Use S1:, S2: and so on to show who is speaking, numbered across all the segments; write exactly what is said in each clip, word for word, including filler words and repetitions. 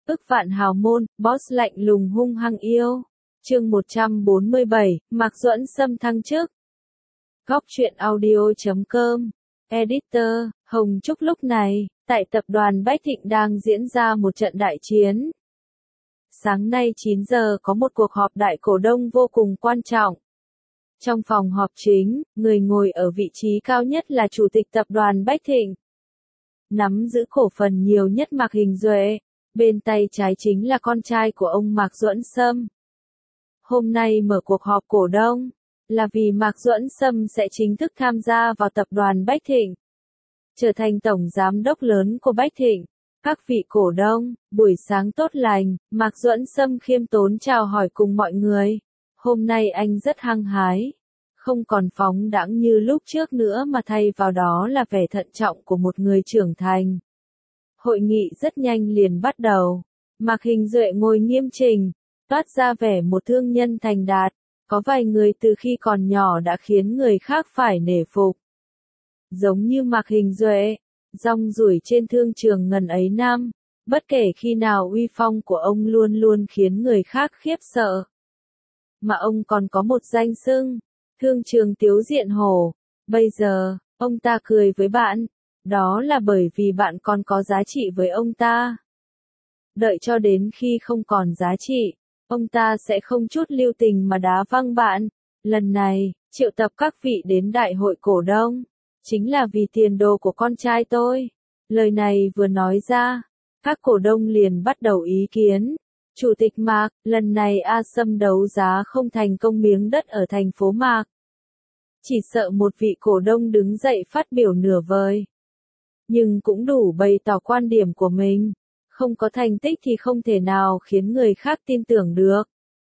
S1: ức vạn hào môn, boss lạnh lùng hung hăng yêu. Chương một trăm bốn mươi bảy, Mạc Duẫn Xâm thăng chức. Góc truyện audio chấm com. Editor, Hồng Trúc. Lúc này, tại tập đoàn Bách Thịnh đang diễn ra một trận đại chiến. Sáng nay chín giờ có một cuộc họp đại cổ đông vô cùng quan trọng. Trong phòng họp chính, người ngồi ở vị trí cao nhất là Chủ tịch tập đoàn Bách Thịnh. Nắm giữ cổ phần nhiều nhất Mạc Hình Duệ, bên tay trái chính là con trai của ông Mạc Duẫn Xâm. Hôm nay mở cuộc họp cổ đông, là vì Mạc Duẫn Xâm sẽ chính thức tham gia vào tập đoàn Bách Thịnh, trở thành tổng giám đốc lớn của Bách Thịnh. Các vị cổ đông, buổi sáng tốt lành, Mạc Duẫn Xâm khiêm tốn chào hỏi cùng mọi người. Hôm nay anh rất hăng hái, không còn phóng đãng như lúc trước nữa mà thay vào đó là vẻ thận trọng của một người trưởng thành. Hội nghị rất nhanh liền bắt đầu. Mạc Hình Duệ ngồi nghiêm chỉnh, toát ra vẻ một thương nhân thành đạt. Có vài người từ khi còn nhỏ đã khiến người khác phải nể phục. Giống như Mạc Hình Duệ, rong ruổi trên thương trường ngần ấy năm, bất kể khi nào uy phong của ông luôn luôn khiến người khác khiếp sợ. Mà ông còn có một danh xưng, thương trường Tiếu Diện Hổ. Bây giờ, ông ta cười với bạn, đó là bởi vì bạn còn có giá trị với ông ta. Đợi cho đến khi không còn giá trị, ông ta sẽ không chút lưu tình mà đá văng bạn. Lần này, triệu tập các vị đến đại hội cổ đông, chính là vì tiền đồ của con trai tôi. Lời này vừa nói ra, các cổ đông liền bắt đầu ý kiến. Chủ tịch Mạc, lần này A Sâm đấu giá không thành công miếng đất ở thành phố Mạc. Chỉ sợ một vị cổ đông đứng dậy phát biểu nửa vời. Nhưng cũng đủ bày tỏ quan điểm của mình. Không có thành tích thì không thể nào khiến người khác tin tưởng được.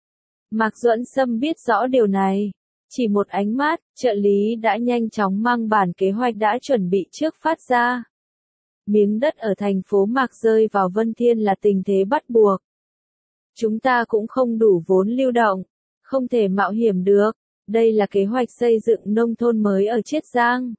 S1: Mạc Duẫn Xâm biết rõ điều này. Chỉ một ánh mắt, trợ lý đã nhanh chóng mang bản kế hoạch đã chuẩn bị trước phát ra. Miếng đất ở thành phố Mạc rơi vào Vân Thiên là tình thế bắt buộc. Chúng ta cũng không đủ vốn lưu động, không thể mạo hiểm được. Đây là kế hoạch xây dựng nông thôn mới ở Chiết Giang.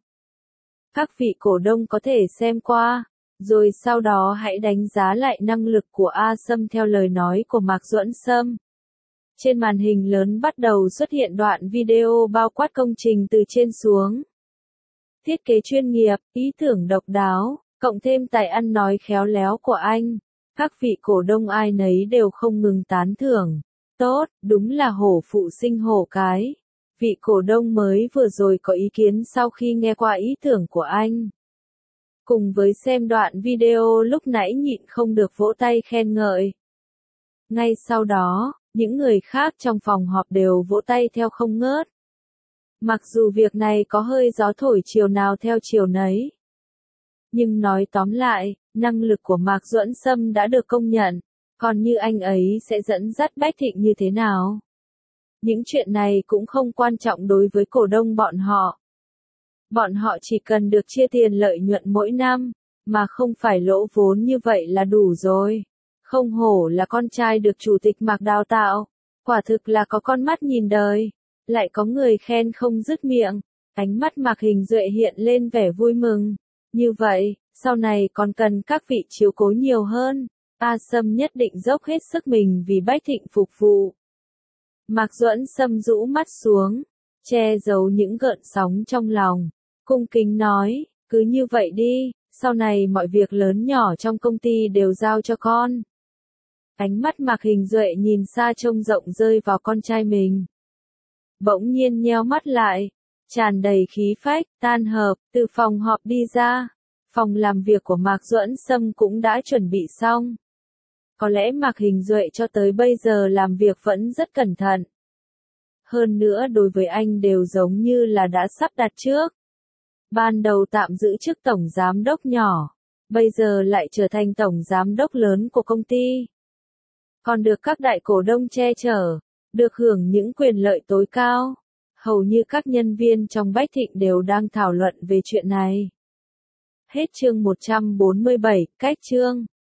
S1: Các vị cổ đông có thể xem qua, rồi sau đó hãy đánh giá lại năng lực của A Sâm theo lời nói của Mạc Duẫn Xâm. Trên màn hình lớn bắt đầu xuất hiện đoạn video bao quát công trình từ trên xuống. Thiết kế chuyên nghiệp, ý tưởng độc đáo, cộng thêm tài ăn nói khéo léo của anh. Các vị cổ đông ai nấy đều không ngừng tán thưởng. Tốt, đúng là hổ phụ sinh hổ cái. Vị cổ đông mới vừa rồi có ý kiến sau khi nghe qua ý tưởng của anh. Cùng với xem đoạn video lúc nãy nhịn không được vỗ tay khen ngợi. Ngay sau đó, những người khác trong phòng họp đều vỗ tay theo không ngớt. Mặc dù việc này có hơi gió thổi chiều nào theo chiều nấy. Nhưng nói tóm lại, năng lực của Mạc Duẫn Xâm đã được công nhận. Còn như anh ấy sẽ dẫn dắt Bách Thịnh như thế nào? Những chuyện này cũng không quan trọng đối với cổ đông bọn họ. Bọn họ chỉ cần được chia tiền lợi nhuận mỗi năm, mà không phải lỗ vốn như vậy là đủ rồi. Không hổ là con trai được chủ tịch Mạc đào tạo, quả thực là có con mắt nhìn đời. Lại có người khen không dứt miệng, ánh mắt Mạc Hình Duệ hiện lên vẻ vui mừng. Như vậy, sau này còn cần các vị chiếu cố nhiều hơn. A Sâm nhất định dốc hết sức mình vì Bách Thịnh phục vụ. Mạc Duẫn Xâm rũ mắt xuống, che giấu những gợn sóng trong lòng, cung kính nói, cứ như vậy đi, sau này mọi việc lớn nhỏ trong công ty đều giao cho con. Ánh mắt Mạc Hình Duệ nhìn xa trông rộng rơi vào con trai mình. Bỗng nhiên nheo mắt lại, tràn đầy khí phách, tan hợp, từ phòng họp đi ra. Phòng làm việc của Mạc Duẫn Xâm cũng đã chuẩn bị xong. Có lẽ Mạc Hình Duệ cho tới bây giờ làm việc vẫn rất cẩn thận. Hơn nữa đối với anh đều giống như là đã sắp đặt trước. Ban đầu tạm giữ chức tổng giám đốc nhỏ, bây giờ lại trở thành tổng giám đốc lớn của công ty. Còn được các đại cổ đông che chở, được hưởng những quyền lợi tối cao. Hầu như các nhân viên trong Bách Thịnh đều đang thảo luận về chuyện này. Hết chương một trăm bốn mươi bảy, cách chương.